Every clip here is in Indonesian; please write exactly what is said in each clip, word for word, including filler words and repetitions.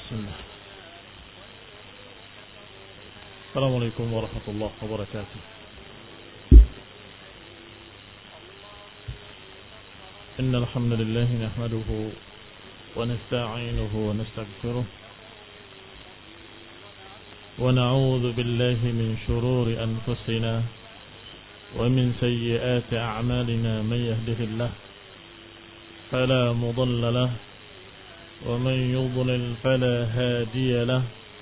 Bismillah. Assalamualaikum warahmatullahi wabarakatuh. Innal hamdalillah nahmaduhu wa nasta'inuhu wa nastaghfiruh wa na'udzu billahi min shururi anfusina wa min sayyiati a'malina man yahdihillahu fala mudilla lahu ومن يضلل فلا هادي له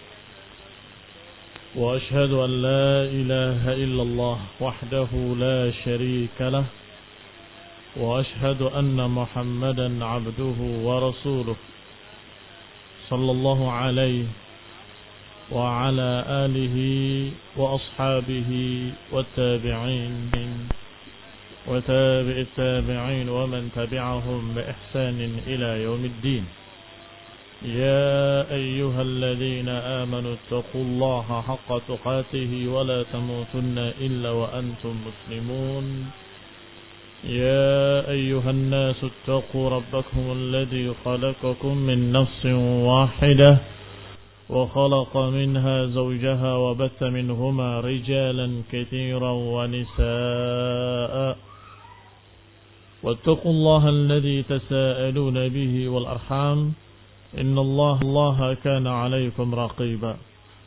وأشهد أن لا إله إلا الله وحده لا شريك له وأشهد أن محمدا عبده ورسوله صلى الله عليه وعلى آله وأصحابه والتابعين وتابع التابعين ومن تبعهم بإحسان إلى يوم الدين. يا أيها الذين آمنوا اتقوا الله حق تقاته ولا تموتن إلا وأنتم مسلمون. يا أيها الناس اتقوا ربكم الذي خلقكم من نفس واحدة وخلق منها زوجها وبث منهما رجالا كثيرا ونساء واتقوا الله الذي تساءلون به والأرحام إن الله الله كان عليكم رقيبا.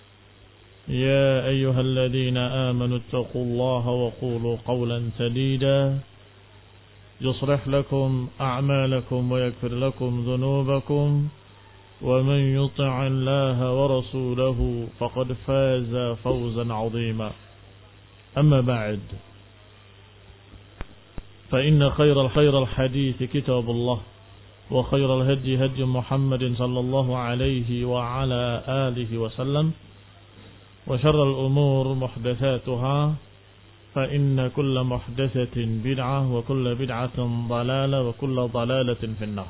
يا أيها الذين آمنوا اتقوا الله وقولوا قولا سديدا يصلح لكم أعمالكم ويغفر لكم ذنوبكم ومن يطع الله ورسوله فقد فاز فوزا عظيما. أما بعد فإن خير الخير الحديث كتاب الله وخير الهدي هدي محمد صلى الله عليه وعلى آله وسلم وشر الأمور محدثاتها فإن كل محدثة بدعة وكل بدعة ضلالة وكل ضلالة في النار.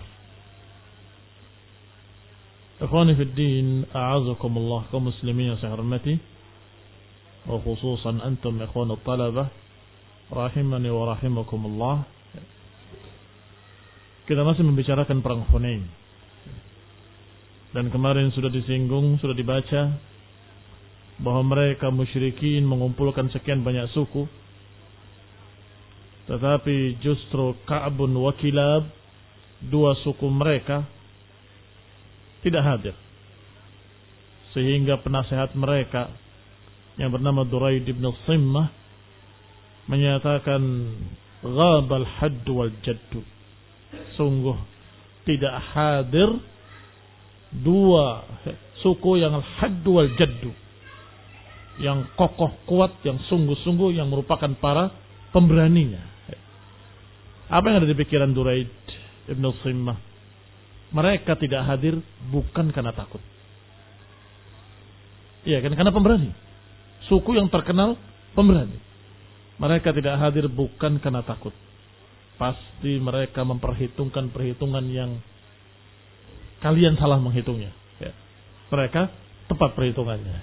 إخواني في الدين أعزكم الله كمسلمين سهرمتي وخصوصا أنتم إخوان الطلبة رحمني ورحمكم الله. Kita masih membicarakan perang Hunain. Dan kemarin sudah disinggung, sudah dibaca bahwa mereka musyrikin mengumpulkan sekian banyak suku. Tetapi justru Ka'bun wa Kilab, dua suku mereka tidak hadir. Sehingga penasehat mereka yang bernama Duraid ibn Simmah menyatakan ghabal hadd wal jaddu. Sungguh tidak hadir dua suku yang al-haddu wal jaddu, yang kokoh kuat, yang sungguh-sungguh, yang merupakan para pemberaninya. Apa yang ada di pikiran Duraid ibn Simmah? Mereka tidak hadir bukan karena takut. Iya kan, karena pemberani. Suku yang terkenal pemberani. Mereka tidak hadir bukan karena takut. Pasti mereka memperhitungkan perhitungan yang kalian salah menghitungnya. Ya. Mereka tepat perhitungannya.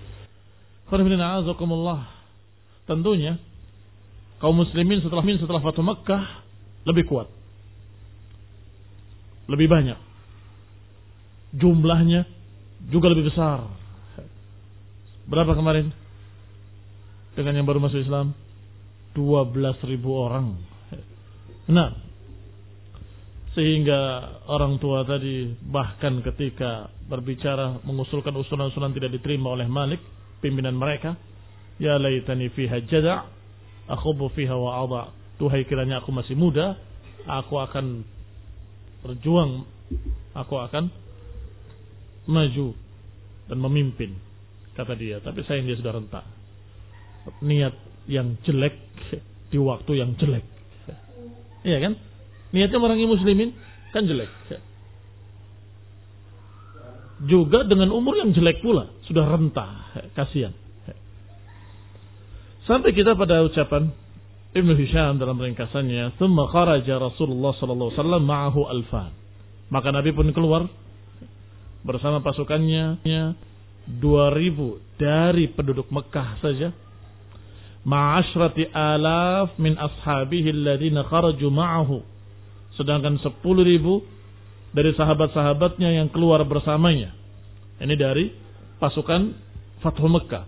Tentunya kaum muslimin setelah setelah Fatu Makkah lebih kuat, lebih banyak, jumlahnya juga lebih besar. Berapa kemarin dengan yang baru masuk Islam? dua belas ribu orang. Nah, sehingga orang tua tadi bahkan ketika berbicara mengusulkan usulan-usulan tidak diterima oleh Malik, pimpinan mereka, ya laitani fiha jada' akhubu fiha wa adha. Tuhai kiranya aku masih muda, aku akan berjuang, aku akan maju dan memimpin, kata dia. Tapi sayang dia sudah renta. Niat yang jelek di waktu yang jelek. Iya kan? Niatnya merangi muslimin kan jelek. Juga dengan umur yang jelek pula, sudah renta, kasihan. Sampai kita pada ucapan Ibnu Hisham dalam ringkasannya, "Tsumma kharaja Rasulullah sallallahu alaihi wasallam ma'ahu alfan." Maka Nabi pun keluar bersama pasukannya dua ribu dari penduduk Mekah saja. Ma'asyrati alaf min ashabihi alladhina kharaju ma'ahu. Sedangkan sepuluh ribu dari sahabat-sahabatnya yang keluar bersamanya. Ini dari pasukan Fathu Mekah.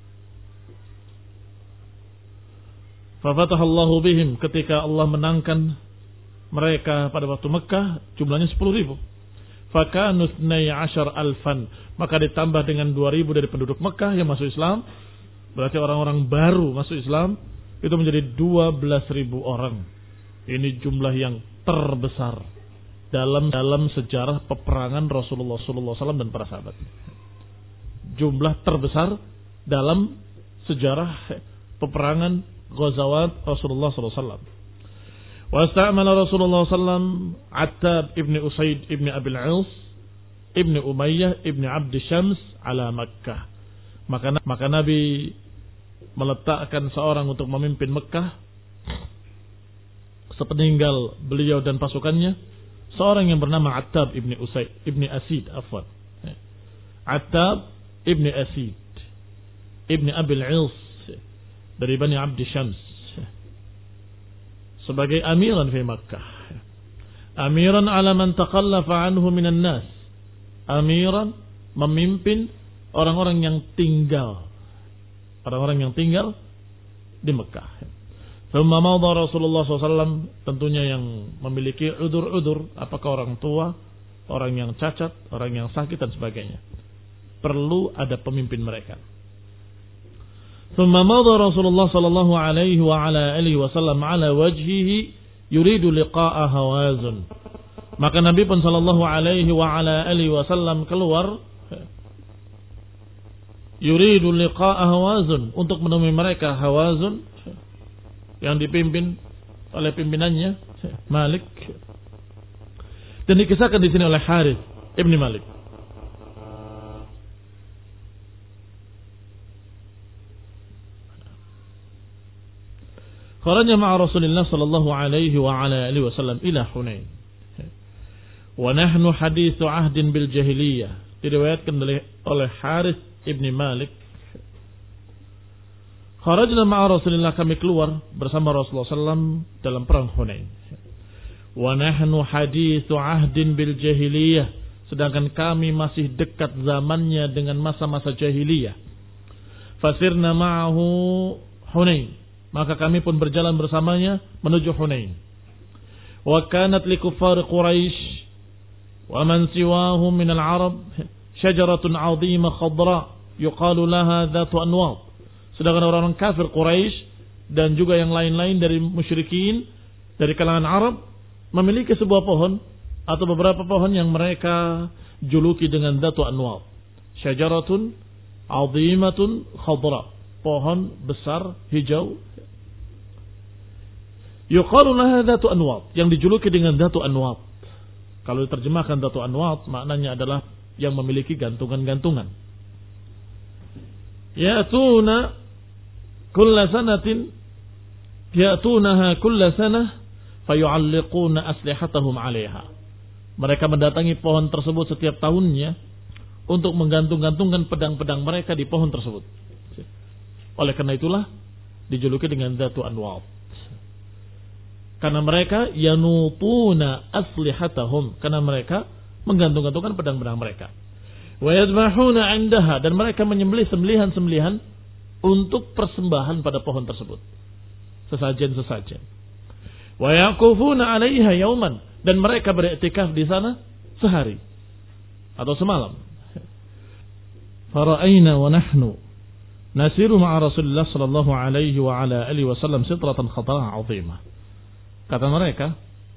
Fafatahallahu bihim, ketika Allah menangkan mereka pada waktu Mekah, jumlahnya sepuluh ribu. Fakanu ithnai asyar alfan, maka ditambah dengan dua ribu dari penduduk Mekah yang masuk Islam, berarti orang-orang baru masuk Islam, itu menjadi dua belas ribu orang. Ini jumlah yang terbesar dalam dalam sejarah peperangan Rasulullah sallallahu alaihi wasallam dan para sahabat. Jumlah terbesar dalam sejarah peperangan Ghazawat Rasulullah sallallahu alaihi wasallam. Wasta'mala Rasulullah sallallahu alaihi wasallam Attab ibn Usaid ibn Abil Als ibn Umayyah ibn Abd Syams ala Makkah. Maka, maka Nabi meletakkan seorang untuk memimpin Mekah sepeninggal beliau dan pasukannya, seorang yang bernama Attab ibn Usaid ibn Asid afwan. Attab ibn Asid ibn Abil Als dari Bani Abd Syams sebagai amiran di Makkah. Amiran ala man taqallafa anhu minan nas. Amiran memimpin orang-orang yang tinggal. Orang-orang yang tinggal di Mekah. Thumma madha Rasulullah sallallahu alaihi wasallam, tentunya yang memiliki udur-udur, apakah orang tua, orang yang cacat, orang yang sakit dan sebagainya. Perlu ada pemimpin mereka. Thumma madha Rasulullah sallallahu alaihi wa ala alihi wasallam ala wajhihi yuridu liqa'a Hawazun. Maka Nabi pun sallallahu alaihi wa ala alihi wasallam keluar yuridu liqa'a Hawazun, untuk menemui mereka. Hawazun yang dipimpin oleh pimpinannya Malik, dan dikisahkan di sini oleh Harith ibn Malik. Kharaja ma'a Rasulillah sallallahu alaihi wa ala alihi wasallam ila Hunain. Wa nahnu hadithu ahdin bil jahiliyah. Diriwayatkan oleh Harith ibn Malik. Kharajna ma'a Rasulillah, kami keluar bersama Rasulullah sallallahu alaihi wasallam dalam perang Hunain. Wa nahnu hadithu ahdin bil jahiliyah. Sedangkan kami masih dekat zamannya dengan masa-masa jahiliyah. Fasirna ma'ahu Hunain. Maka kami pun berjalan bersamanya menuju Hunain. Wa kanat li kuffar Quraisy wa man siwahum min al-Arab syajaratun 'azimah khadra yuqalu laha dhatu anwad. Sedangkan orang-orang kafir Quraisy dan juga yang lain-lain dari musyrikin dari kalangan Arab memiliki sebuah pohon atau beberapa pohon yang mereka juluki dengan dhatu anwad. Syajaratun 'azimatun khadra, pohon besar hijau. Yuqalu laha dhatu anwad, yang dijuluki dengan dhatu anwad. Kalau diterjemahkan dhatu anwad, maknanya adalah yang memiliki gantungan-gantungan. Ya'tuna kulla sanatin ya'tunaha kulla sanah fayu'alliquna aslihatahum 'alaiha. Mereka mendatangi pohon tersebut setiap tahunnya untuk menggantung-gantungkan pedang-pedang mereka di pohon tersebut. Oleh karena itulah dijuluki dengan dhatu anwad. Karena mereka yanutuna aslihatahum, karena mereka menggantung-gantungkan pedang-pedang mereka. Wa yadhbahuna 'indaha, dan mereka menyembelih sembelihan-sembelihan untuk persembahan pada pohon tersebut. Sesajen-sesajen. Wa yaqufuna 'alaiha yauman, dan mereka beriktikaf di sana sehari atau semalam. Fara'aina wa nahnu nasiru ma'a Rasulullah sallallahu alaihi wa ala alihi wasallam sitratan khatarah 'azimah. Kata mereka,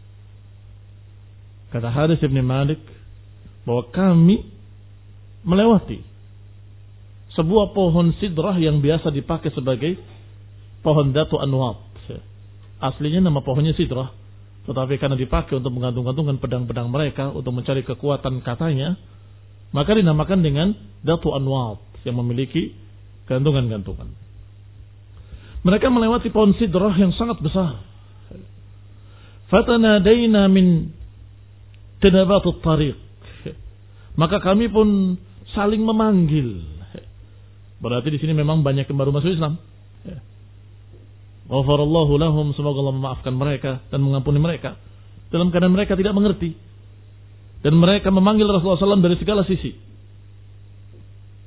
kata Harith bin Malik, bahwa kami melewati sebuah pohon sidrah yang biasa dipakai sebagai pohon dhatu anwad. Aslinya nama pohonnya sidrah, tetapi karena dipakai untuk menggantung-gantungkan pedang-pedang mereka untuk mencari kekuatan katanya, maka dinamakan dengan dhatu anwad, yang memiliki gantungan-gantungan. Mereka melewati pohon sidrah yang sangat besar. Fatanadaina min tanabatut tariq, maka kami pun saling memanggil. Berarti di sini memang banyak yang baru masuk Islam. Ghafarallahu lahum, semoga Allah memaafkan mereka dan mengampuni mereka. Dalam keadaan mereka tidak mengerti, dan mereka memanggil Rasulullah sallallahu alaihi wasallam dari segala sisi.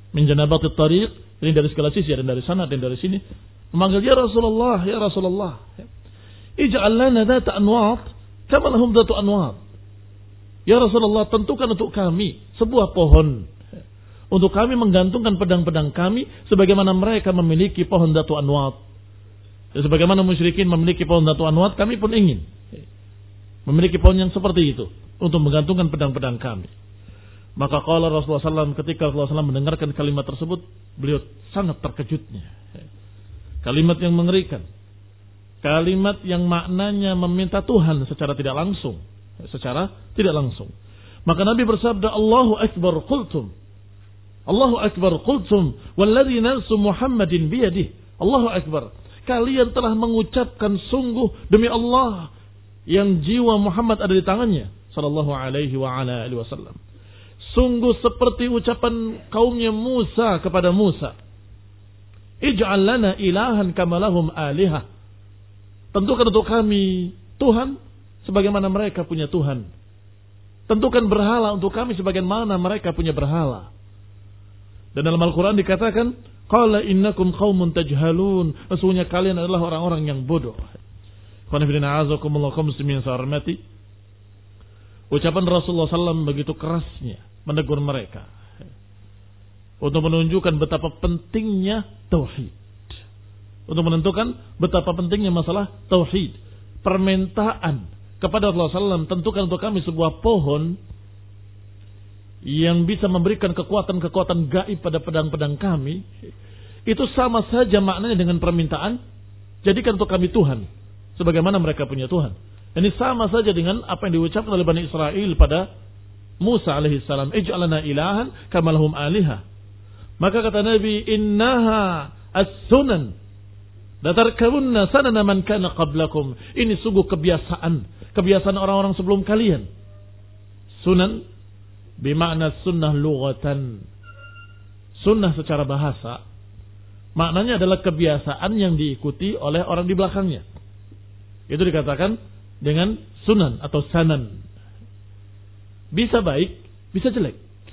Min janabatit tariq, ini dari segala sisi, dan dari sana dan dari sini. Memanggil, ya Rasulullah, ya Rasulullah. Ij'al lana dhata anwat kama lahum dhatu anwat. Ya Rasulullah, tentukan untuk kami sebuah pohon, untuk kami menggantungkan pedang-pedang kami sebagaimana mereka memiliki pohon dhatu anwat. Sebagaimana musyrikin memiliki pohon dhatu anwat, kami pun ingin memiliki pohon yang seperti itu untuk menggantungkan pedang-pedang kami. Maka qala Rasulullah sallallahu alaihi wasallam, ketika Rasulullah sallallahu alaihi wasallam mendengarkan kalimat tersebut, beliau sangat terkejutnya. Kalimat yang mengerikan. Kalimat yang maknanya meminta Tuhan secara tidak langsung. Secara tidak langsung. Maka Nabi bersabda, Allahu Akbar qultum. Allahu Akbar qultum. Walladhi nafsu Muhammadin biyadih. Allahu Akbar. Kalian telah mengucapkan sungguh demi Allah yang jiwa Muhammad ada di tangannya. Sallallahu alaihi wa ala alihi wasallam. Sungguh seperti ucapan kaumnya Musa kepada Musa. Ij'al lana ilahan kama lahum alihah. Tentukan untuk kami Tuhan sebagaimana mereka punya Tuhan. Tentukan berhala untuk kami sebagaimana mereka punya berhala. Dan dalam Al-Quran dikatakan, qala innakum qaumun tajhalun. Sesungguhnya kalian adalah orang-orang yang bodoh. Ucapan Rasulullah sallallahu alaihi wasallam begitu kerasnya menegur mereka untuk menunjukkan betapa pentingnya tauhid, untuk menentukan betapa pentingnya masalah tauhid. Permintaan kepada Rasulullah sallallahu alaihi wasallam, tentukan untuk kami sebuah pohon yang bisa memberikan kekuatan-kekuatan gaib pada pedang-pedang kami, itu sama saja maknanya dengan permintaan jadikan untuk kami Tuhan sebagaimana mereka punya Tuhan. Ini sama saja dengan apa yang diucapkan oleh Bani Israel pada Musa alaihi salam, ij'alana ilahan kama lahum alihah. Maka kata Nabi, innaha as-sunan latarkabunna sanana man kana qablakum. Ini sungguh kebiasaan, kebiasaan orang-orang sebelum kalian. Sunan bermakna sunnah lughatan. Sunnah secara bahasa maknanya adalah kebiasaan yang diikuti oleh orang di belakangnya. Itu dikatakan dengan sunan atau sanan. Bisa baik, bisa jelek.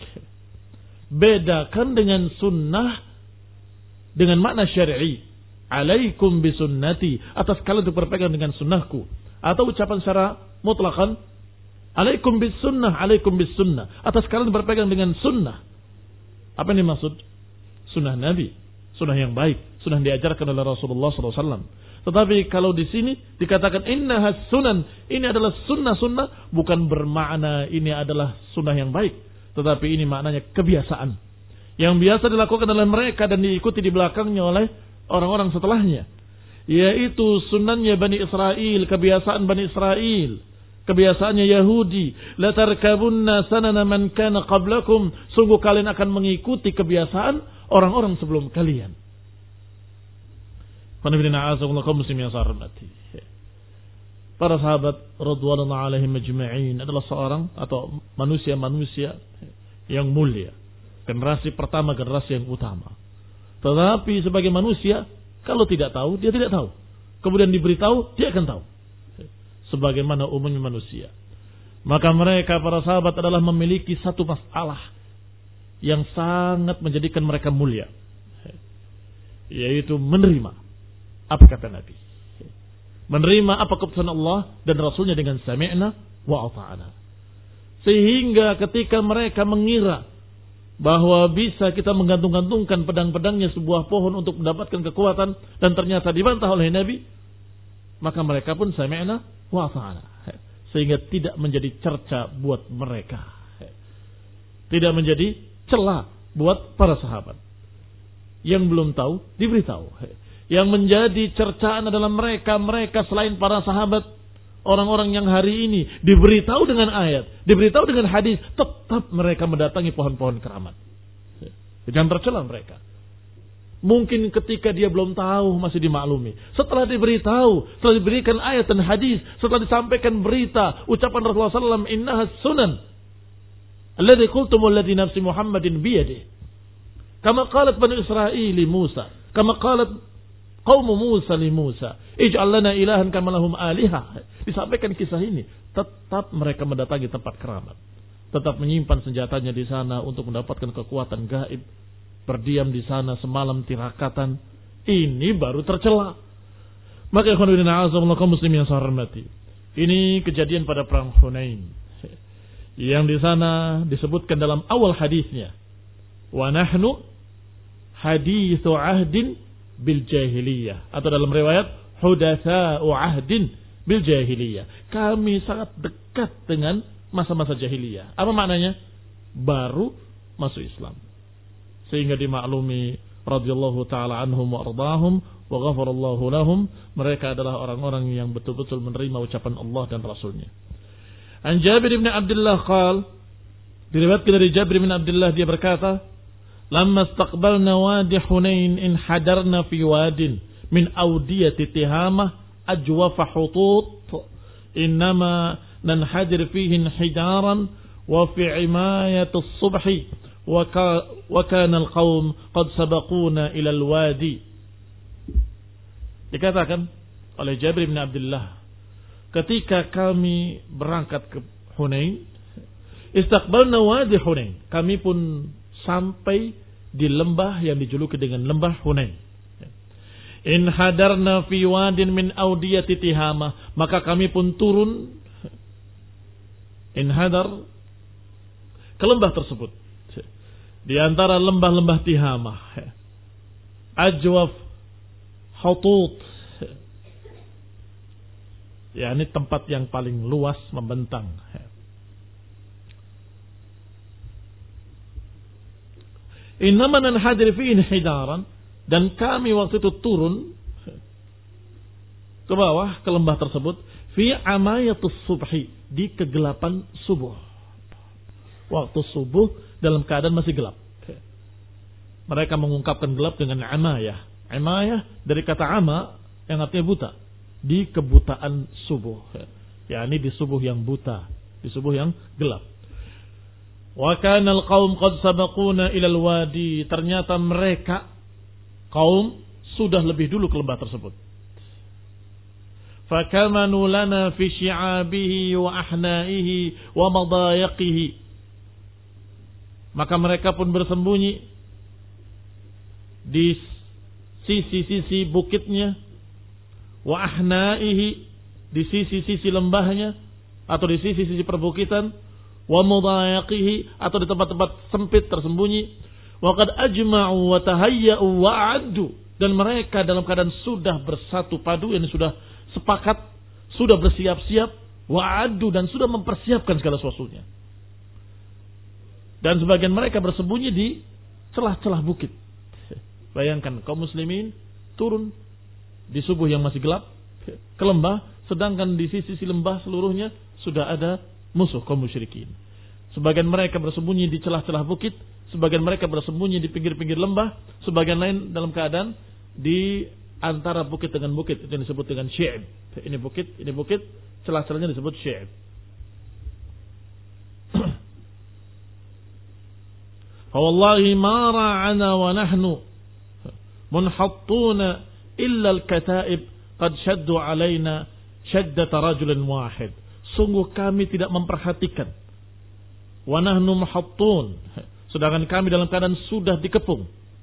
Bedakan dengan sunnah dengan makna syar'i. Alaikum bisunnati, atas kalian untuk berpegang dengan sunnahku. Atau ucapan secara mutlakan, alaikum bisunnah, alaikum bisunnah, atas kalian berpegang dengan sunnah. Apa yang dimaksud? Sunnah Nabi, sunnah yang baik, sunnah yang diajarkan oleh Rasulullah sallallahu alaihi wasallam. Tetapi kalau di sini dikatakan innahas sunan, ini adalah sunnah-sunnah, bukan bermakna ini adalah sunnah yang baik, tetapi ini maknanya kebiasaan yang biasa dilakukan oleh mereka dan diikuti di belakangnya oleh orang-orang setelahnya, yaitu sunnahnya Bani Israel, kebiasaan Bani Israel, kebiasaannya Yahudi. La tarkabunna sanana man kana qablakum, sungguh kalian akan mengikuti kebiasaan orang-orang sebelum kalian. Para sahabat radhiyallahu alaihim majma'in adalah seorang atau manusia-manusia yang mulia, generasi pertama, generasi yang utama. Tetapi sebagai manusia, kalau tidak tahu, dia tidak tahu. Kemudian diberitahu, dia akan tahu. Sebagaimana umumnya manusia. Maka mereka, para sahabat, adalah memiliki satu masalah yang sangat menjadikan mereka mulia, yaitu menerima apa kata Nabi, menerima apa keputusan Allah dan Rasulnya dengan sami'na wa ata'na. Sehingga ketika mereka mengira bahwa bisa kita menggantung-gantungkan pedang-pedangnya sebuah pohon untuk mendapatkan kekuatan, dan ternyata dibantah oleh Nabi, maka mereka pun sami'na wa ata'na. Sehingga tidak menjadi cerca buat mereka, tidak menjadi celah buat para sahabat. Yang belum tahu diberitahu. Yang menjadi cercaan adalah mereka-mereka selain para sahabat, orang-orang yang hari ini diberitahu dengan ayat, diberitahu dengan hadis, tetap mereka mendatangi pohon-pohon keramat. Jangan tercela mereka. Mungkin ketika dia belum tahu masih dimaklumi. Setelah diberitahu, setelah diberikan ayat dan hadis, setelah disampaikan berita, ucapan Rasulullah sallallahu alaihi wasallam, innahas sunan alladhi qultum alladhi nafsi Muhammadin biyadih. Kama qalat Bani Israel Musa, kama qalat qaum Musa li Musa, ij'al lana ilahan kama lahum alihah. Disampaikan kisah ini, tetap mereka mendatangi tempat keramat, tetap menyimpan senjatanya di sana untuk mendapatkan kekuatan gaib berdiam di sana semalam tirakatan, ini baru tercela. Maka ikhwan fillah azza kaum muslimin yang saya hormati, ini kejadian pada perang Hunain yang di sana disebutkan dalam awal hadisnya, wa nahnu hadithu ahdin bil jahiliyah, atau dalam riwayat hudatsa'u ahdin bil jahiliyah. Kami sangat dekat dengan masa-masa jahiliyah. Apa maknanya? Baru masuk Islam. Sehingga dimaklumi radhiyallahu taala anhum wa ardahum wa ghafarallahu lahum, mereka adalah orang-orang yang betul-betul menerima ucapan Allah dan Rasulnya. An Jabir bin Abdullah qala, diriwayatkan dari Jabir bin Abdullah, dia berkata, lamma istaqbalna wadi Hunain in hadarna fi wadin min awdiyati Tihamah ajwafa hutut innama nanhadir fihi hidaran wa fi imayati as-subhi wa kana al-qawm qad sabaquna ila al-wadi. Dikatakan oleh Jabir bin Abdullah, ketika kami berangkat ke Hunain, istaqbalna wadi Hunain, kami pun sampai di lembah yang dijuluki dengan lembah Hunain. In hadarna fi wadin min awdiyati Tihamah, maka kami pun turun in hadar ke lembah tersebut, di antara lembah-lembah Tihamah. Ajwaf hutut, yakni tempat yang paling luas membentang. Innama nanhadir fihi hidaran, dan kami waktu itu turun ke bawah ke lembah tersebut fi amayatus subhi, di kegelapan subuh. Waktu subuh dalam keadaan masih gelap. Mereka mengungkapkan gelap dengan amayah. Amayah dari kata ama yang artinya buta, di kebutaan subuh, yakni di subuh yang buta, di subuh yang gelap. Wa kana al-qaum qad sabaquna ila al-wadi, ternyata mereka kaum sudah lebih dulu ke lembah tersebut. Fakamanu lana fi syi'abihi wa ahnaihi wa madayaqihi, maka mereka pun bersembunyi di sisi-sisi bukitnya, wa ahnaihi, di sisi-sisi lembahnya atau di sisi-sisi perbukitan, wa madayaqihi, atau di tempat-tempat sempit tersembunyi. Wa qad ajma'u wa tahayya'u wa a'addu, dan mereka dalam keadaan sudah bersatu padu, yang sudah sepakat, sudah bersiap-siap, wa a'addu, dan sudah mempersiapkan segala sesuatunya. Dan sebagian mereka bersembunyi di celah-celah bukit. Bayangkan kaum muslimin turun di subuh yang masih gelap ke lembah, sedangkan di sisi-sisi lembah seluruhnya sudah ada musuh kaum musyrikin. Sebagian mereka bersembunyi di celah-celah bukit, sebagian mereka bersembunyi di pinggir-pinggir lembah, sebagian lain dalam keadaan di antara bukit dengan bukit, itu yang disebut dengan syi'ib. Ini bukit, ini bukit, celah-celahnya disebut syi'ib. Fa wallahi ma ra'ana wa nahnu munhattuna illa al-kata'ib qad shaddu alaina shaddata rajulin wahid. Sungguh kami tidak memperhatikan, wa nahnu muhattun, sedangkan kami dalam keadaan sudah dikepung.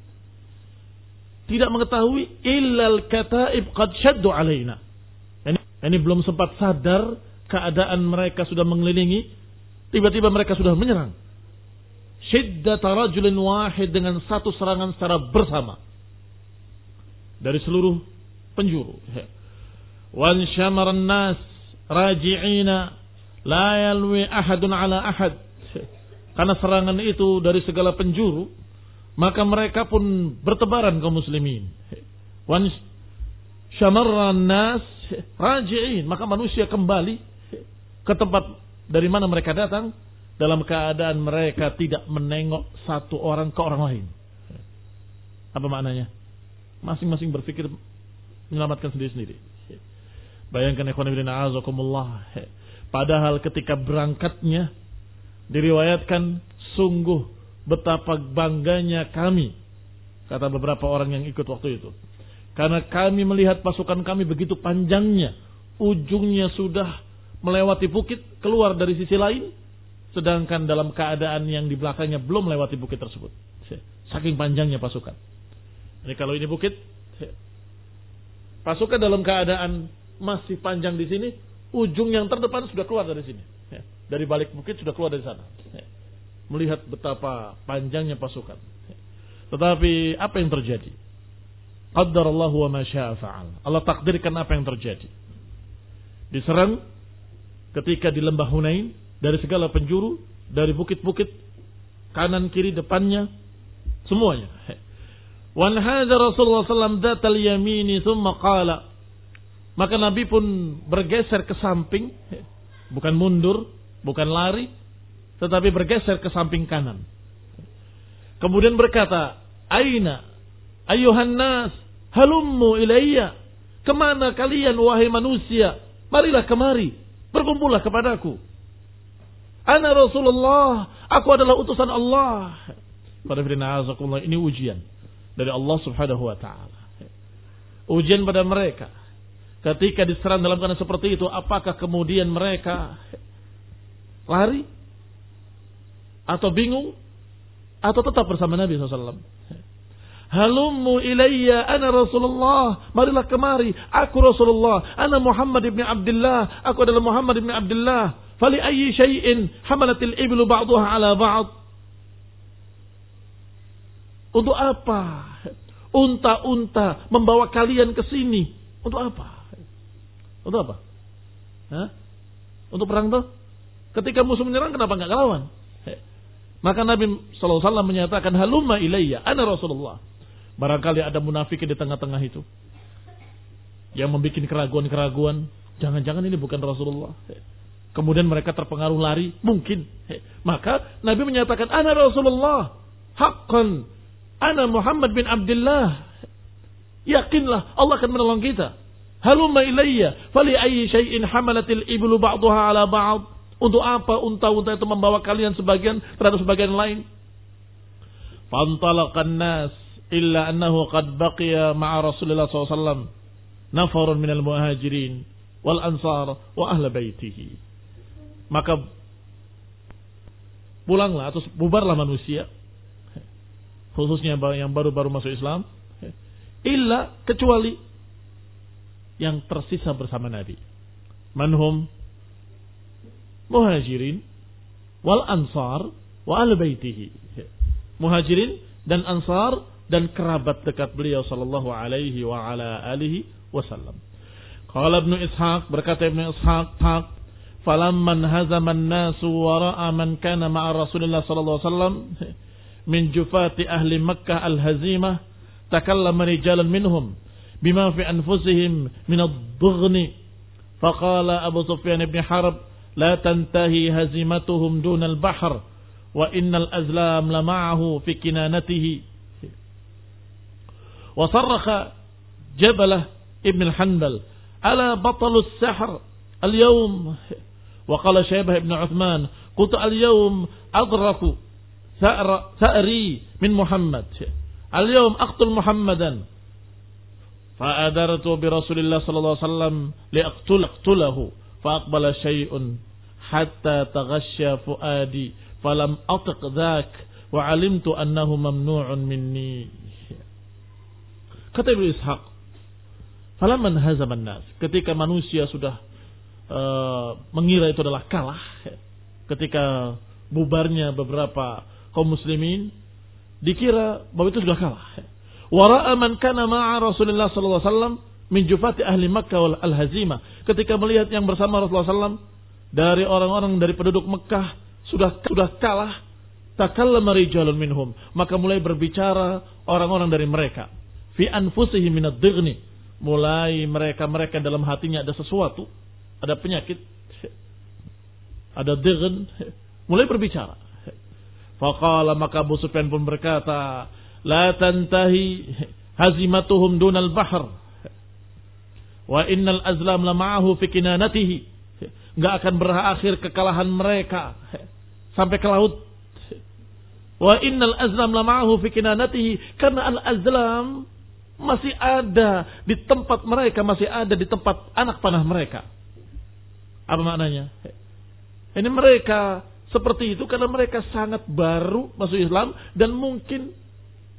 Tidak mengetahui illal kataib qad shaddu alaina. Ini, ini belum sempat sadar keadaan mereka sudah mengelilingi, tiba-tiba mereka sudah menyerang. Shiddata rajulin wahid, dengan satu serangan secara bersama dari seluruh penjuru. Wan syamaran nas raji'ina la yalwi ahadun ala ahad. Karena serangan itu dari segala penjuru, maka mereka pun bertebaran kaum muslimin. Wan syamarran nas raji'in, maka manusia kembali ke tempat dari mana mereka datang dalam keadaan mereka tidak menengok satu orang ke orang lain. Apa maknanya? Masing-masing berpikir menyelamatkan sendiri-sendiri. Bayangkan ikhwan fillah azakumullah. Padahal ketika berangkatnya diriwayatkan, sungguh betapa bangganya kami, kata beberapa orang yang ikut waktu itu, karena kami melihat pasukan kami begitu panjangnya, ujungnya sudah melewati bukit, keluar dari sisi lain, sedangkan dalam keadaan yang di belakangnya belum melewati bukit tersebut. Saking panjangnya pasukan. Ini kalau ini bukit, pasukan dalam keadaan masih panjang di sini, ujung yang terdepan sudah keluar dari sini. Dari balik bukit sudah keluar dari sana. Melihat betapa panjangnya pasukan. Tetapi apa yang terjadi? Qaddarallahu wa ma syaa fa'al. Allah takdirkan apa yang terjadi. Diserang ketika di lembah Hunain dari segala penjuru, dari bukit-bukit, kanan kiri depannya, semuanya. Wan hadza Rasulullah sallallahu alaihi wasallam datal yamini thumma qala. Maka Nabi pun bergeser ke samping, bukan mundur, bukan lari, tetapi bergeser ke samping kanan. Kemudian berkata, "Aina ayyuhan nas, halummu ilayya." Kemana kalian wahai manusia? Marilah kemari, berkumpullah kepadaku. Ana Rasulullah, aku adalah utusan Allah. Pada ini ujian dari Allah Subhanahu wa taala. Ujian pada mereka. Ketika diserang dalam keadaan seperti itu, apakah kemudian mereka lari atau bingung atau tetap bersama Nabi shallallahu alaihi wasallam? Halummu ilayya ana Rasulullah, marilah kemari, aku Rasulullah, ana Muhammad ibn Abdullah, aku adalah Muhammad ibn Abdullah. Fali ayyi syai'in hamalatil iblu ba'daha ala ba'd. Untuk apa unta-unta membawa kalian ke sini? Untuk apa? Untuk apa? Hah? Untuk perang tuh? Ketika musuh menyerang, kenapa enggak ngelawan? Maka Nabi shallallahu alaihi wasallam menyatakan, halumma ilayya ana Rasulullah. Barangkali ada munafik di tengah-tengah itu yang membuat keraguan-keraguan, jangan-jangan ini bukan Rasulullah. Kemudian mereka terpengaruh lari, mungkin. Maka Nabi menyatakan, ana Rasulullah, haqqan, ana Muhammad bin Abdullah. Yakinlah Allah akan menolong kita. Halumma ilayya, fali ayyi syai'in hamalatil iblu ba'daha ala ba'd. Untuk apa unta-unta itu membawa kalian sebagian terhadap sebagian lain? Fantalaqan nas illa annahu qad baqiya ma'a Rasulillah sallallahu alaihi wasallam nafarun minal muhajirin wal ansar wa ahli baitihi. Maka pulanglah atau bubarlah manusia, khususnya yang baru-baru masuk Islam, illa kecuali yang tersisa bersama Nabi. Manhum muhajirin wal ansar wa ahli baitihi. Muhajirin dan ansar dan kerabat dekat beliau sallallahu alaihi wa ala alihi wasallam. Qala Ibnu Ishaq, berkata Ibnu Ishaq, falamman hazaman nasu wa ra'a man kana ma'a Rasulillah sallallahu alaihi wasallam min jufati ahli Makkah al-hazimah, takallama rijalan minhum bima fi anfusihim min ad-dughni. Faqala Abu Sufyan ibn Harb, la tantahi hazimatuhum duna al-bahr wa innal azlam la ma'ahu fi kinanatihi. Wa sarrakha Jabalah ibn al-Hanbal ala batal as-sihr al-yawm. Wa qala Shaybah ibn Uthman, qultu al-yawm adraku sa'ri min Muhammad, al-yawm aqtul Muhammadan. Fa adartu bi Rasulillah sallallahu alaihi wasallam li aqtul aqtulahu. فأقبل شيء حتى تغشى فؤادي فلم أطق ذاك وعلمت أنه ممنوع مني. Kata Ibnu Ishaq, falamman hazaman nas, ketika manusia sudah uh, mengira itu adalah kalah, ketika bubarnya beberapa kaum muslimin, dikira bahwa itu sudah kalah. Wa ra'a man kana ma'a Rasulillah sallallahu alaihi wasallam min jufati ahli Makkah wal al-hazimah. Ketika melihat yang bersama Rasulullah sallallahu alaihi wasallam dari orang-orang dari penduduk Mekah sudah sudah kalah, takallama rijalun minhum, maka mulai berbicara orang-orang dari mereka. Fi anfusihim min ad-dighni, mulai mereka-mereka dalam hatinya ada sesuatu, ada penyakit, ada dighn, mulai berbicara. Faqala, maka Abu Sufyan pun berkata, la tantahi hazimatuhum dunal bahr wa innal azlam la ma'ahu fi kinanatihi. Enggak akan berakhir kekalahan mereka sampai ke laut. Wa innal azlam la ma'ahu fi kinanatihi, karena al-azlam masih ada di tempat mereka, masih ada di tempat anak panah mereka. Apa maknanya? Ini mereka seperti itu karena mereka sangat baru masuk Islam dan mungkin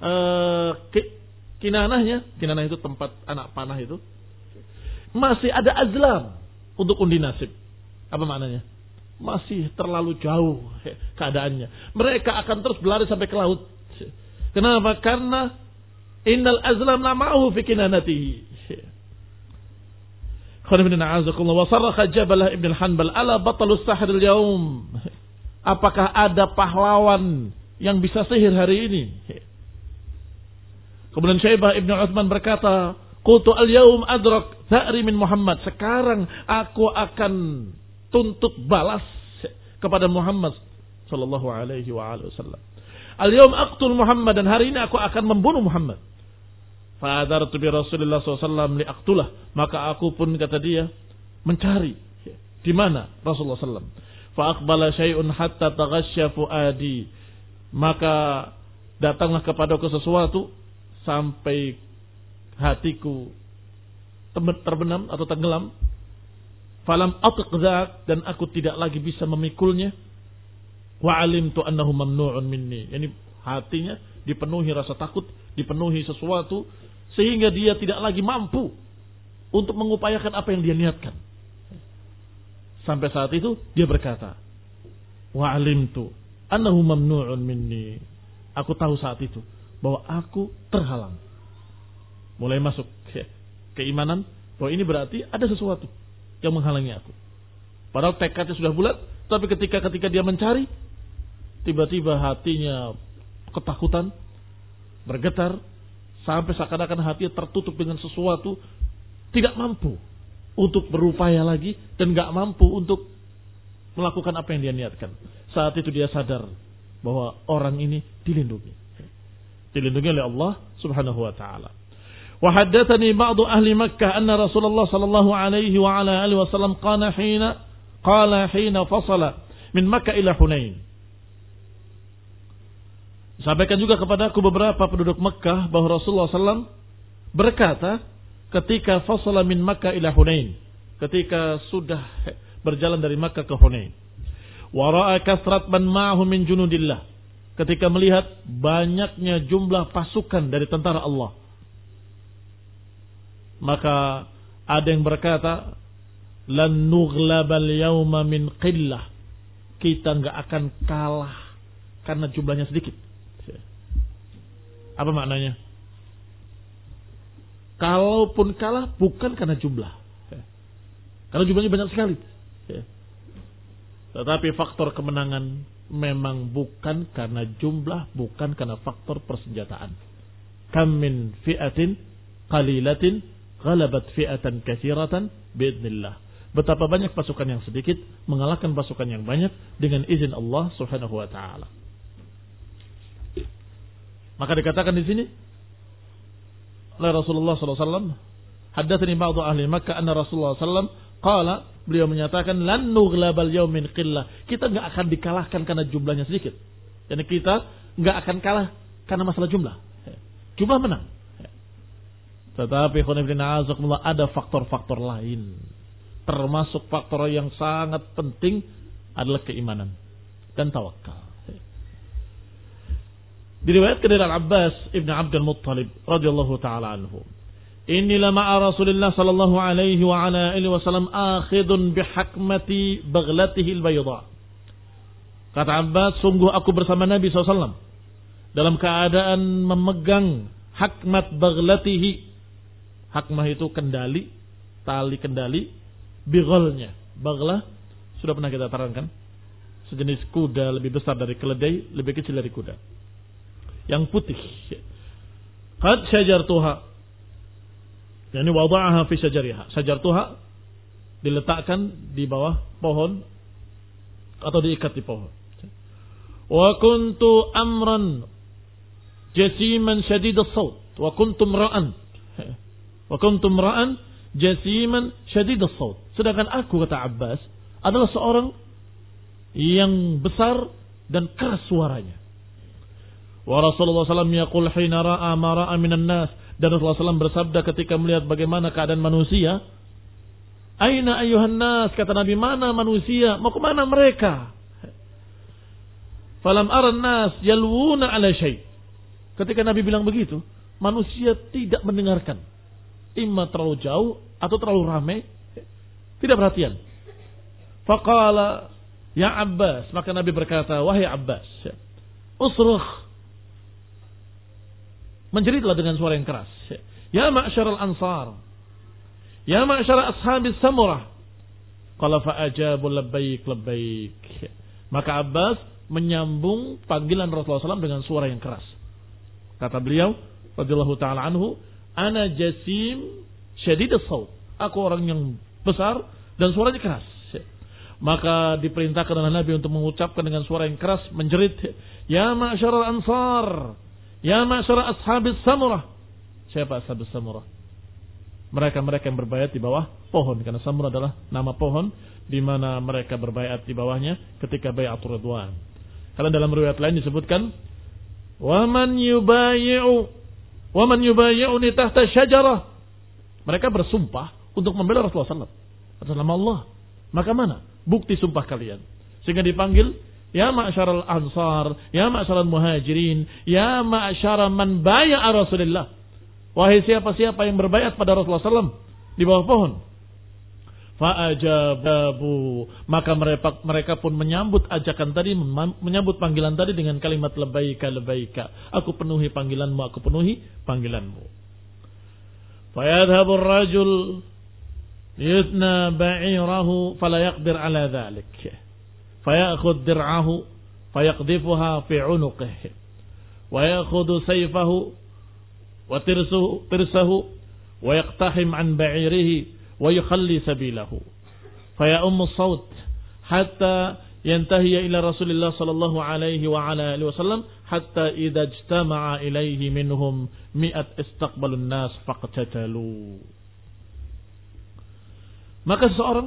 uh, Kinanahnya, Kinanah itu tempat anak panah itu, masih ada azlam untuk undi nasib. Apa maknanya? Masih terlalu jauh keadaannya. Mereka akan terus berlari sampai ke laut. Kenapa? Karena innal azlam la ma'ahu fi kinanatihi. Wa sarraha Jabalah ibn al-Hanbal ala batalus sahr al-yawm. Apakah ada pahlawan yang bisa sihir hari ini? Kemudian Syaibah ibn Utsman berkata, qultu al-yawm adrak tha'ri min Muhammad. Sekarang aku akan tuntut balas kepada Muhammad sallallahu alaihi wa alihi wasallam. Al-yawm aqtul Muhammad, dan hari ini aku akan membunuh Muhammad. Fa'adartu bi Rasulillah sallallahu alaihi wasallam li aqtulah. Maka aku pun, kata dia, mencari di mana Rasulullah sallallahu alaihi wasallam. Fa aqbala syai'un hatta taghashya fuadi. Maka datanglah kepadaku sesuatu sampai hatiku terbenam atau tenggelam. Falam atqdzak, dan aku tidak lagi bisa memikulnya. Wa alimtu annahu mamnu'un minni. Yani hatinya dipenuhi rasa takut, dipenuhi sesuatu sehingga dia tidak lagi mampu untuk mengupayakan apa yang dia niatkan. Sampai saat itu dia berkata, wa alimtu annahu mamnu'un minni. Aku tahu saat itu bahwa aku terhalang. Mulai masuk ya, keimanan bahwa ini berarti ada sesuatu yang menghalangi aku. Padahal tekadnya sudah bulat, tapi ketika ketika dia mencari, tiba-tiba hatinya ketakutan, bergetar, sampai seakan-akan hatinya tertutup dengan sesuatu, tidak mampu untuk berupaya lagi dan gak mampu untuk melakukan apa yang dia niatkan. Saat itu dia sadar bahwa orang ini dilindungi. Dilindungi oleh Allah Subhanahu wa taala. Wa haddatsani ba'du ahli Makkah anna Rasulullah sallallahu alaihi wa ala alihi wasallam qala hina qala hina fasala min Makkah ila Hunain. Sampaikan juga kepadaku beberapa penduduk Makkah bahwa Rasulullah sallallahu alaihi wasallam berkata ketika fasala min Makkah ila Hunain, ketika sudah berjalan dari Makkah ke Hunain. Wa ra'a kasrat man ma'ahu min junudillah, ketika melihat banyaknya jumlah pasukan dari tentara Allah. Maka ada yang berkata, lan nughlabal yawma min qillah, kita enggak akan kalah karena jumlahnya sedikit. Apa maknanya? Kalaupun kalah bukan karena jumlah, karena jumlahnya banyak sekali, tetapi faktor kemenangan memang bukan karena jumlah, bukan karena faktor persenjataan. Kam min fi'atin qalilatin ghalabat fi'atan katsiratan biidznillah. Betapa banyak pasukan yang sedikit mengalahkan pasukan yang banyak dengan izin Allah Subhanahu wa taala. Maka dikatakan di sini oleh Rasulullah sallallahu alaihi wasallam, haddatsani ba'du ahli Makkah anna Rasulullah sallallahu alaihi wasallam qala, beliau menyatakan lan nughlabal yawmin qillah, kita enggak akan dikalahkan karena jumlahnya sedikit. Jadi kita enggak akan kalah karena masalah jumlah. Jumlah menang. Tetapi khonibina azakumullah, ada faktor-faktor lain. Termasuk faktor yang sangat penting adalah keimanan dan tawakal. Diriwayatkan dari Al-Abbas Ibn Abdul Muttalib radhiyallahu taala anhu, inni lama'a Rasulillah sallallahu alaihi wa ala alihi wasallam akhidun bihakmati baghlatihi al-bayda. Kata Abbas, sungguh aku bersama Nabi sallallahu alaihi wasallam dalam keadaan memegang hakmat baghlatihi. Hakmah itu kendali, tali kendali, bighalnya. Baghlah sudah pernah kita terangkan, sejenis kuda lebih besar dari keledai, lebih kecil dari kuda, yang putih. Qad syajartuha, yani wada'aha fi syajariha. Syajartuha diletakkan di bawah pohon atau diikat di pohon. Wa kuntu amran jasiman syadid as-saut wa kuntum ra'an. Wa kuntum ra'an jasiman syadid as-saut. Sedangkan aku, kata Abbas, adalah seorang yang besar dan keras suaranya. Wa Rasulullah sallallahu alaihi wasallam yaqul hina ra'a ma ra'a minan nas, dan Rasulullah sallallahu alaihi wasallam bersabda ketika melihat bagaimana keadaan manusia, aina ayyuhan nas, kata Nabi, mana manusia, mau ke mana mereka? Falam aran nas yalwuna ala syai', Ketika Nabi bilang begitu, manusia tidak mendengarkan. Imma terlalu jauh atau terlalu ramai, tidak perhatian. Faqala ya Abbas, maka Nabi berkata, wahai Abbas, usrukh, menjeritlah dengan suara yang keras. Ya ma'syaral ansar, ya ma'syara ashabis samurah. Qala fa'ajabu labbaik labbaik. Maka Abbas menyambung panggilan Rasulullah shallallahu alaihi wasallam dengan suara yang keras. Kata beliau radhiyallahu taala anhu, ana jasim syadidus saut. Aku orang yang besar dan suaranya keras. Maka diperintahkan oleh Nabi untuk mengucapkan dengan suara yang keras, menjerit, ya ma'syaral ansar, ya ma'syara ashabis samurah. Siapa ashabis samurah? Mereka-mereka yang berbayat di bawah pohon, karena samurah adalah nama pohon di mana mereka berbayat di bawahnya ketika bai'atul ridwan. Karena dalam riwayat lain disebutkan, wa man yubayyi'u wa man yubayyi'uni tahta syajarah. Mereka bersumpah untuk membela Rasulullah sallallahu alaihi wasallam atas nama Allah. Maka mana bukti sumpah kalian? Sehingga dipanggil, ya ma'syaral ansar, ya ma'syaral muhajirin, ya ma'syara man baya'a Rasulullah. Wahai siapa-siapa yang berbayat pada Rasulullah sallallahu alaihi wasallam di bawah pohon. Fa'ajabu, maka mereka, mereka pun menyambut ajakan tadi, menyambut panggilan tadi dengan kalimat labbaika labbaika. Aku penuhi panggilanmu, aku penuhi panggilanmu. Fayadhabur rajul yutna ba'irahu fala yaqdir ala dhalik. Fayakhud dir'ahu fayaqdifuha fi 'unuqihi. Wa yakhudhu sayfahu wa tirsuhu tirsahu wa yaqtahim 'an ba'irihi wa yukhalli sabilahu. Faya ummu saut hatta yantahiya ila Rasulillah sallallahu alaihi wa ala alihi wasallam hatta idza ijtama'a ilaihi minhum mi'at istaqbalun nas faqtatalu. Maka seseorang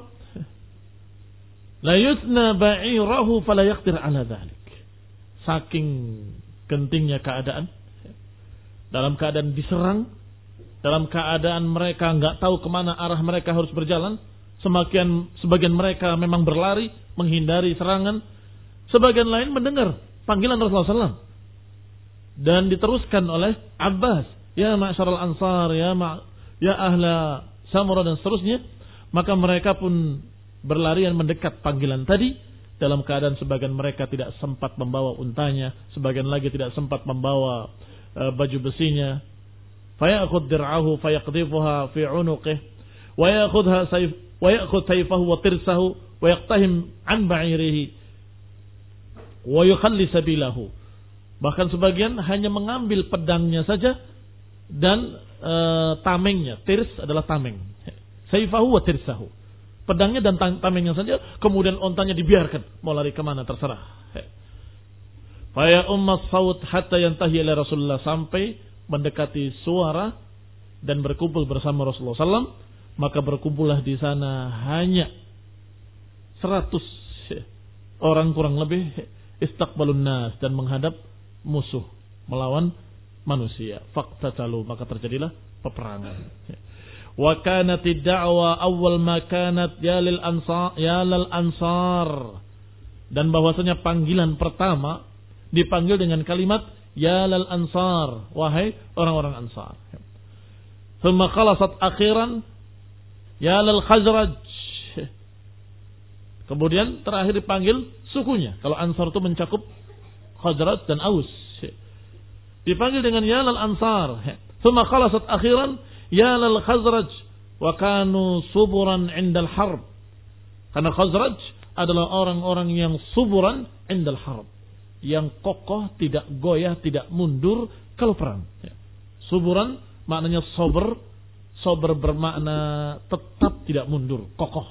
la yutna ba'irahu fala yaqdir ala dhalik. Saking gentingnya keadaan, dalam keadaan diserang, dalam keadaan mereka enggak tahu kemana arah mereka harus berjalan, semakin sebagian mereka memang berlari menghindari serangan, sebagian lain mendengar panggilan Rasulullah sallallahu alaihi wasallam dan diteruskan oleh Abbas, ya ma'syaral ansar, ya ma ya ahla samurah dan seterusnya. Maka mereka pun berlarian mendekat panggilan tadi, dalam keadaan sebagian mereka tidak sempat membawa untanya, sebagian lagi tidak sempat membawa uh, baju besinya. Fayakhudh dir'ahu fayaqdhifuha fi 'unuqihi wa ya'khudha sayf wa ya'khudh sayfahu wa tirsahu wa yaqtahim 'an ba'irihi wa yukhalli sabilahu. Bahkan sebagian hanya mengambil pedangnya saja dan uh, tamengnya. Tirs adalah tameng. Sayfahu wa tirsahu. Pedangnya dan tamengnya saja, kemudian ontanya dibiarkan mau lari kemana terserah. Faya ummas saut hatta yantahi ila Rasulullah, sampai mendekati suara dan berkumpul bersama Rasulullah sallallahu alaihi wasallam. Maka berkumpullah di sana hanya seratus orang kurang lebih, istaqbalun nas, dan menghadap musuh, melawan manusia. Faqtatalu, maka terjadilah peperangan. Wa kanatid da'wa awwal ma kanat ya lil ansar ya lil ansar, dan bahwasanya panggilan pertama dipanggil dengan kalimat ya lil ansar, wahai orang-orang Ansar. Thumma khalasat akhiran ya lil Khazraj, kemudian terakhir dipanggil sukunya. Kalau Ansar itu mencakup Khazraj dan Aus, dipanggil dengan ya lil ansar. Thumma khalasat akhiran ya lal Khazraj wa kanu suburan indal harb. Karena Khazraj adalah orang-orang yang suburan indal harb, yang kokoh, tidak goyah, tidak mundur kalau perang. Suburan maknanya sober. Sober bermakna tetap tidak mundur, kokoh.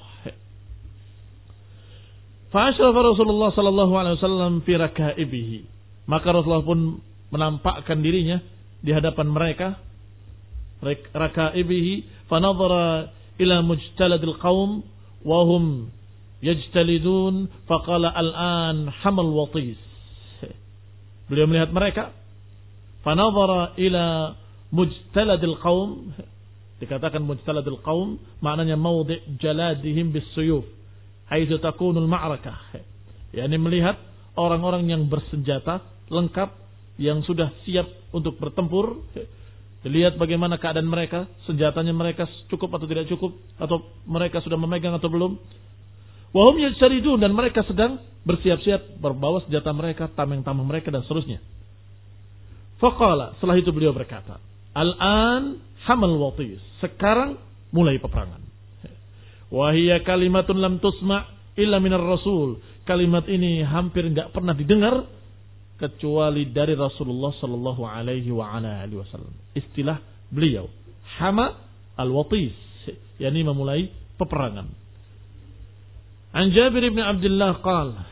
Fa asyrafa Rasulullah sallallahu alaihi wasallam fi rakaibihi. Maka Rasulullah pun menampakkan dirinya di hadapan mereka, rakaibihi, fanadhara ila mujtaladil qaum wa hum yajtalidun faqala al'an hamal watis. Beliau melihat mereka, fanadhara ila mujtaladil qaum, dikatakan mujtaladil qaum maknanya maudhi' jaladihim bisuyuf haitsu takunul ma'rakah, yakni melihat orang-orang yang bersenjata lengkap yang sudah siap untuk bertempur. Lihat bagaimana keadaan mereka, senjatanya mereka cukup atau tidak cukup, atau mereka sudah memegang atau belum. Wahum yajtaridun, dan mereka sedang bersiap-siap berbawa senjata mereka, tameng-tameng mereka dan seterusnya. Faqala, setelah itu beliau berkata, Al-an hamal watis, sekarang mulai peperangan. Wahia kalimatun lam tusma' illa minar rasul. Kalimat ini hampir enggak pernah didengar kecuali dari Rasulullah sallallahu alaihi wa ala alihi wasallam. Istilah beliau hama al-watis, yakni memulai peperangan. An Jabir bin Abdullah qala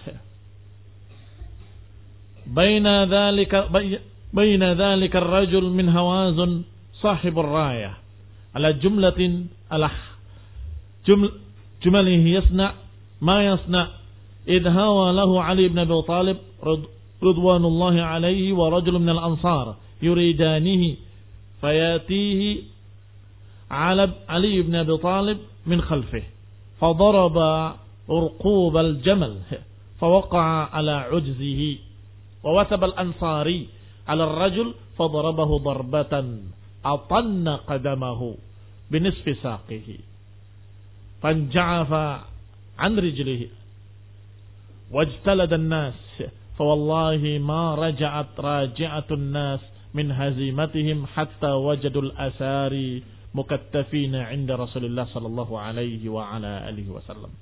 baina dhalika baina dhalika ar-rajul min hawazun sahib ar-rayah ala jumlatin ala juml jumalihi yasna ma yasna idh hawa lahu Ali ibn Abi Talib ridwanullahi alaihi wa rajul min al-ansar yuridanihi fayatihi Ali ibn Abi Talib min khalfihi fadaraba urqub al-jamal fawaqa'a ala ujzihi wa wasaba al-ansari ala ar-rajul fadarabahu darbatan atanna qadamahu binisfi saqihi fanja'afa an rijlihi wajtalada an-nas fawallahi ma raja'at raji'atun nas min hazimatihim hatta wajadul asari mukattafina 'inda Rasulillah sallallahu alaihi wa ala alihi wasallam.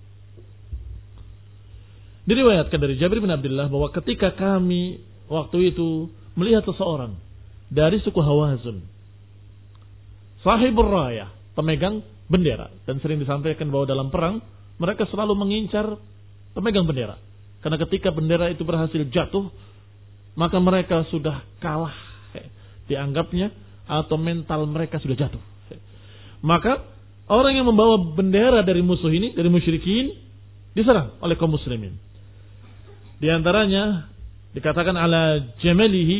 Diriwayatkan dari Jabir bin Abdullah bahwa ketika kami waktu itu melihat seseorang dari suku Hawazun, sahibur rayah, pemegang bendera, dan sering disampaikan bahwa dalam perang mereka selalu mengincar pemegang bendera. Karena ketika bendera itu berhasil jatuh, maka mereka sudah kalah, dianggapnya, atau mental mereka sudah jatuh. Maka orang yang membawa bendera dari musuh ini, dari musyrikin, diserang oleh kaum muslimin. Di antaranya dikatakan ala jamalihi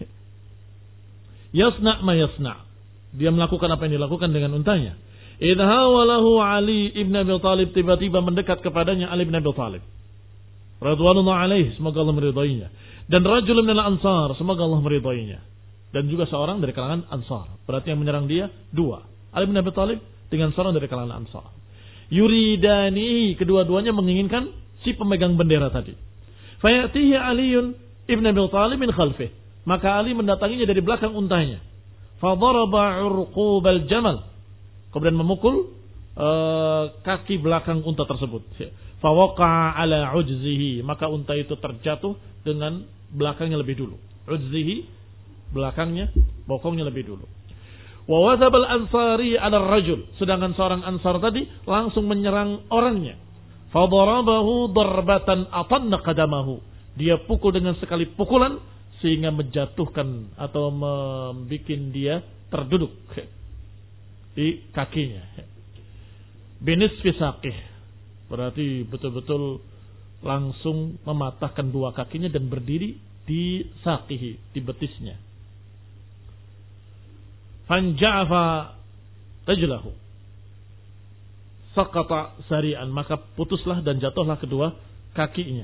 yasna ma yasna. Dia melakukan apa yang dilakukan dengan untanya. Idh hawalahu Ali ibn Abi Talib, tiba-tiba mendekat kepadanya Ali ibn Abi Talib radhiyallahu alaihi, semoga Allah meridainya, dan rajul minal ansar, semoga Allah meridainya, dan juga seorang dari kalangan ansar. Berarti yang menyerang dia dua, Ali bin Abi Thalib dengan seorang dari kalangan ansar. Yuridani, kedua-duanya menginginkan si pemegang bendera tadi. Fayatihi Aliun ibn Abi Thalib min khalfih, maka Ali mendatanginya dari belakang untanya. Fadaraba urqubal jamal, kemudian memukul uh, kaki belakang unta tersebut. Fawaqa'a ala ujzihi, maka unta itu terjatuh dengan belakangnya lebih dulu. Ujzihi, belakangnya, bokongnya lebih dulu. Wa wasabal ansari ala rajul, sedangkan seorang ansar tadi langsung menyerang orangnya. Fadarabahu darbatan atanna qadamahu, dia pukul dengan sekali pukulan sehingga menjatuhkan atau membuat dia terduduk di kakinya. Binisfi saqih, berarti betul-betul langsung mematahkan dua kakinya dan berdiri di saqihi, di betisnya. Fanja'afa tajlahu, saqata sari'an, maka putuslah dan jatuhlah kedua kakinya.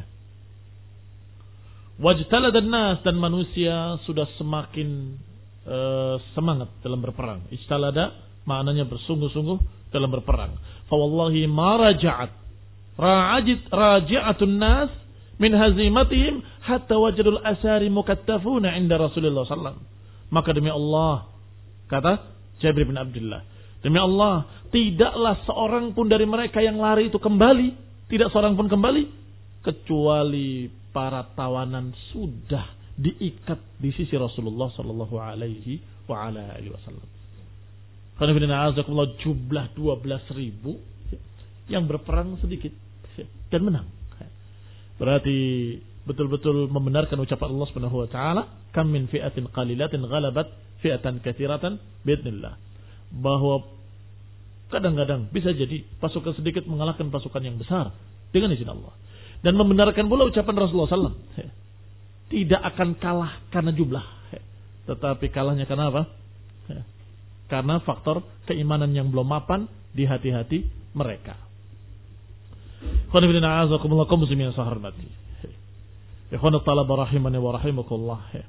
Wajtalada an-nas, dan manusia sudah semakin uh, semangat dalam berperang. Ijtalada maknanya bersungguh-sungguh dalam berperang. Fa wallahi ma raja'at Rajit raji'atun nas min hazimatihim hatta wajadul asari mukattafuna 'inda Rasulullah sallallahu alaihi wasallam. Maka demi Allah, kata Jabir bin Abdullah, demi Allah, tidaklah seorang pun dari mereka yang lari itu kembali, tidak seorang pun kembali kecuali para tawanan sudah diikat di sisi Rasulullah sallallahu alaihi wa ala alihi wasallam. Karena jumlah dua belas ribu yang berperang sedikit dan menang. Berarti betul-betul membenarkan ucapan Allah Subhanahu wa taala, kam min fi'atin qalilatin ghalabat fi'atan katsiratan biidznillah, bahwa kadang-kadang bisa jadi pasukan sedikit mengalahkan pasukan yang besar dengan izin Allah. Dan membenarkan pula ucapan Rasulullah sallallahu alaihi wasallam, tidak akan kalah karena jumlah, tetapi kalahnya karena apa? Karena faktor keimanan yang belum mapan di hati-hati mereka. Khonibina a'azakumullah kaum muslimin yang saya hormati. Ikhwan talaba rahimani wa rahimakumullah.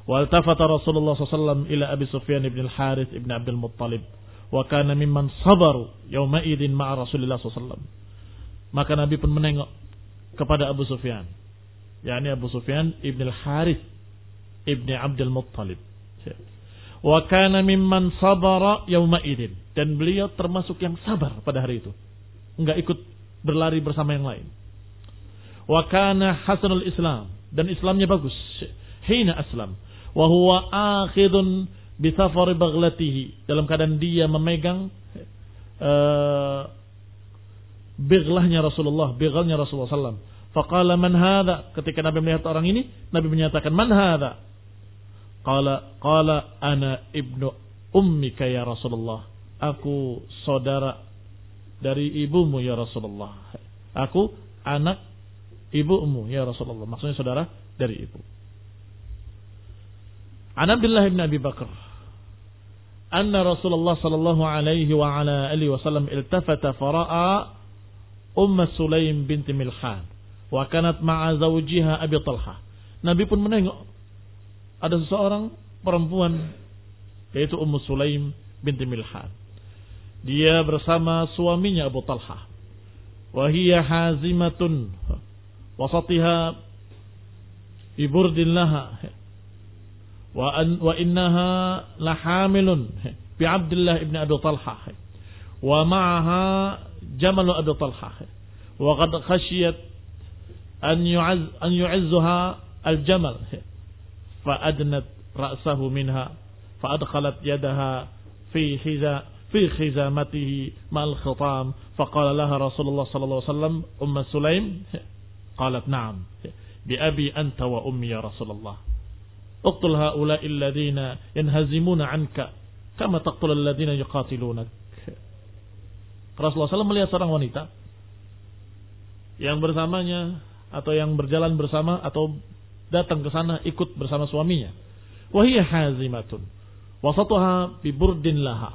Waltafata Rasulullah sallallahu alaihi wasallam ila Abi Sufyan ibn al-Harith ibn Abdul Muttalib. Wa kana mimman sabaru yawma idin ma'a Rasulullah sallallahu alaihi wasallam. Maka Nabi pun menengok kepada Abu Sufyan, yakni Abu Sufyan ibn al-Harith ibn Abdul Muttalib. Wa kana mimman sabara yawma idin, dan beliau termasuk yang sabar pada hari itu, enggak ikut berlari bersama yang lain. Wa kana hasanul Islam, dan Islamnya bagus. Hina aslam wa huwa akhidun bi thafar baghlatihi, dalam keadaan dia memegang uh, biglahnya Rasulullah, biglahnya Rasulullah sallallahu alaihi wasallam. Faqala man hadha, ketika Nabi melihat orang ini, Nabi menyatakan, man hadha? Qala qala ana ibnu ummika ya Rasulullah, aku saudara dari ibumu ya Rasulullah. Aku anak ibumu ya Rasulullah, maksudnya saudara dari ibu. An Abdullah bin Abi Bakar anna Rasulullah sallallahu alaihi wa ala alihi wasallam iltafata fara'a Umm Sulaim binti Milhan wa kanat ma'a zawjiha Abi Talha. Nabi pun menengok ada seseorang perempuan, yaitu Umm Sulaim binti Milhan. Dia bersama suaminya Abu Talha. Wa hiya hazimatun wasatiha bi burdin laha wa an wa innaha lahamilun bi Abdullah ibn Abi Talha wa ma'aha jamal Abi Talha wa qad khashiyat an yu'az an yu'izzaha al-jamal fa adnat ra'sahu minha fa adkhalat yadaha fi hiza fi khizamatihi ma'al khitam fa qala laha Rasulullah sallallahu alaihi wasallam Umm Sulaim qalat na'am bi abi anta wa ummi ya Rasulullah uqtul haula'i alladhina yanhazimuna 'anka kama taqtul alladhina yuqatilunak. Rasulullah sallallahu alaihi wasallam melihat seorang wanita yang bersamanya atau yang berjalan bersama atau datang ke sana ikut bersama suaminya. Wa hiya hazimatun wasatuha bi burdin laha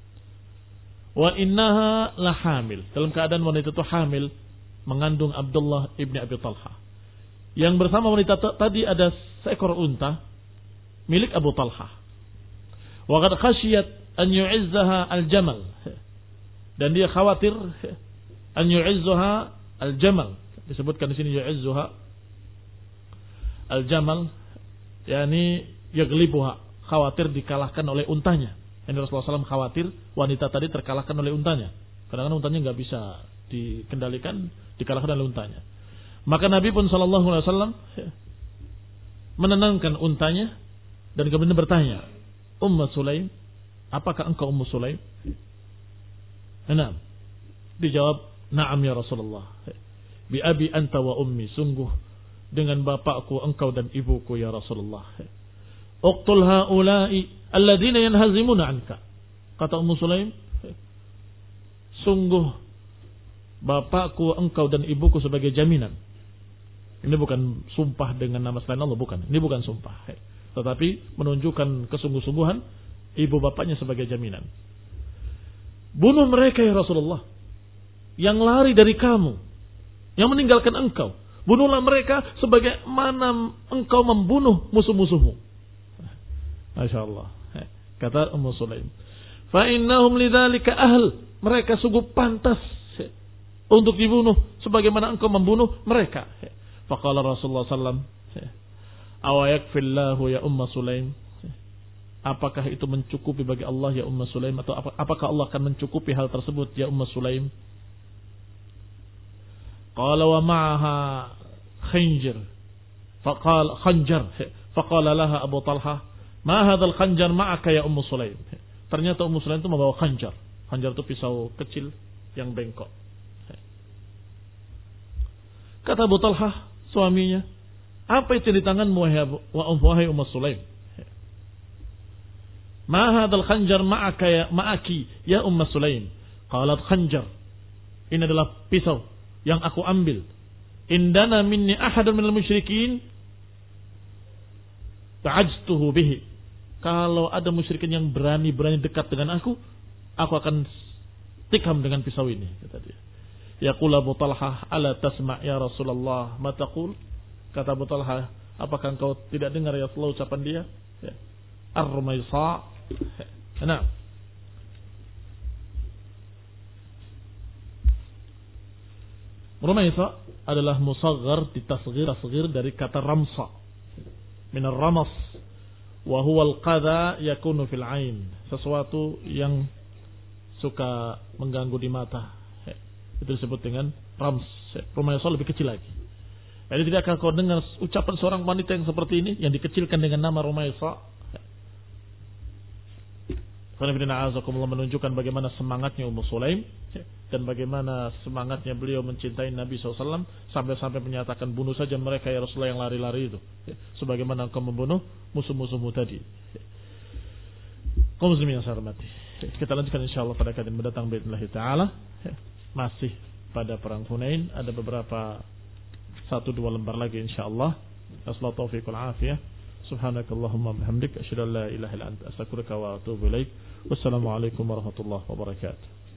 wa innaha lahamil, dalam keadaan wanita itu hamil mengandung Abdullah ibni Abi Talha. Yang bersama wanita tadi ada seekor unta milik Abu Talha. Wa qad khashiyat an yu'izzaha al-jamal, dan dia khawatir an yu'izzaha al-jamal, disebutkan di sini yu'izzaha al-jamal, yakni yaglibuha, khawatir dikalahkan oleh untanya. Ini Rasulullah sallallahu alaihi wasallam khawatir wanita tadi terkalahkan oleh untanya. Kadang-kadang untanya nggak bisa dikendalikan, dikalahkan oleh untanya. Maka Nabi pun sallallahu alaihi wasallam menenangkan untanya dan kemudian bertanya, Ummu Sulaim, apakah engkau Ummu Sulaim? Naam. Dijawab, na'am ya Rasulullah. Bi abi anta wa ummi, sungguh dengan bapakku engkau dan ibuku ya Rasulullah. Uqtul haula'i alladzina yanhazimuna anka. Kata Ummu Sulaim, sungguh bapakku, engkau dan ibuku sebagai jaminan. Ini bukan sumpah dengan nama selain Allah, bukan. Ini bukan sumpah. Tetapi menunjukkan kesungguh-sungguhan ibu bapaknya sebagai jaminan. Bunuh mereka ya Rasulullah, yang lari dari kamu, yang meninggalkan engkau. Bunuhlah mereka sebagaimana engkau membunuh musuh-musuhmu. Masya Allah. Kata Ummu Sulaim, fa innahum lidzalika ahl, mereka sungguh pantas untuk dibunuh sebagaimana engkau membunuh mereka. Faqala Rasulullah sallallahu alaihi wasallam, awa yakfillahu ya Ummu Sulaim, apakah itu mencukupi bagi Allah ya Ummu Sulaim, atau apakah Allah akan mencukupi hal tersebut ya Ummu Sulaim? Qala wa ma'aha khanjar, faqala khanjar, faqala laha Abu Talha, ma hadzal khanjar ma'aka ya Ummu Sulaim. Ternyata Ummu Sulaim itu membawa khanjar. Khanjar itu pisau kecil yang bengkok. Kata Abu Talha, suaminya, apa itu di tanganmu wahai Ummu Sulaim? Ma hadzal khanjar ma'aka ya ma'aki ya Ummu Sulaim. Qalat khanjar, ini adalah pisau yang aku ambil. Indana minni ahadun minal musyrikin ta'ajtuhu bihi. Kalau ada musyrikin yang berani-berani dekat dengan aku, aku akan tikam dengan pisau ini, kata dia. Yaqul Abu Talha, ala tasma' ya Rasulullah ma taqul? Kata Abu Talha, Apakah engkau tidak dengar ya Rasulullah ucapan dia? Ya. Ar-Rumaisa. Nah. Rumaisa adalah musaghar ditasghir asghir dari kata ramsa. Min ar-ramas wa huwa al-qadha yakunu fil 'ain. Sesuatu yang suka mengganggu di mata. Itu disebut dengan rams. Rumaisa lebih kecil lagi. Jadi tidak akan kau dengar ucapan seorang wanita yang seperti ini yang dikecilkan dengan nama Rumaisa. Karena menunjukkan bagaimana semangatnya Ummu Sulaim dan bagaimana semangatnya beliau mencintai Nabi shallallahu alaihi wasallam sampai-sampai menyatakan bunuh saja mereka ya Rasulullah yang lari-lari itu, sebagaimana engkau membunuh musuh-musuhmu tadi. Kaum muslimin yang saya hormati, kita lanjutkan insyaallah pada kajian mendatang باذنillah taala. Masih pada perang Hunain, ada beberapa satu dua lembar lagi insyaallah. Assalamualaikum taufiqul afiyah. Subhanakallahumma bihamdika asyhadu an la ilaha illa anta astaghfiruka wa atubu ilaik. Wassalamualaikum warahmatullahi wabarakatuh.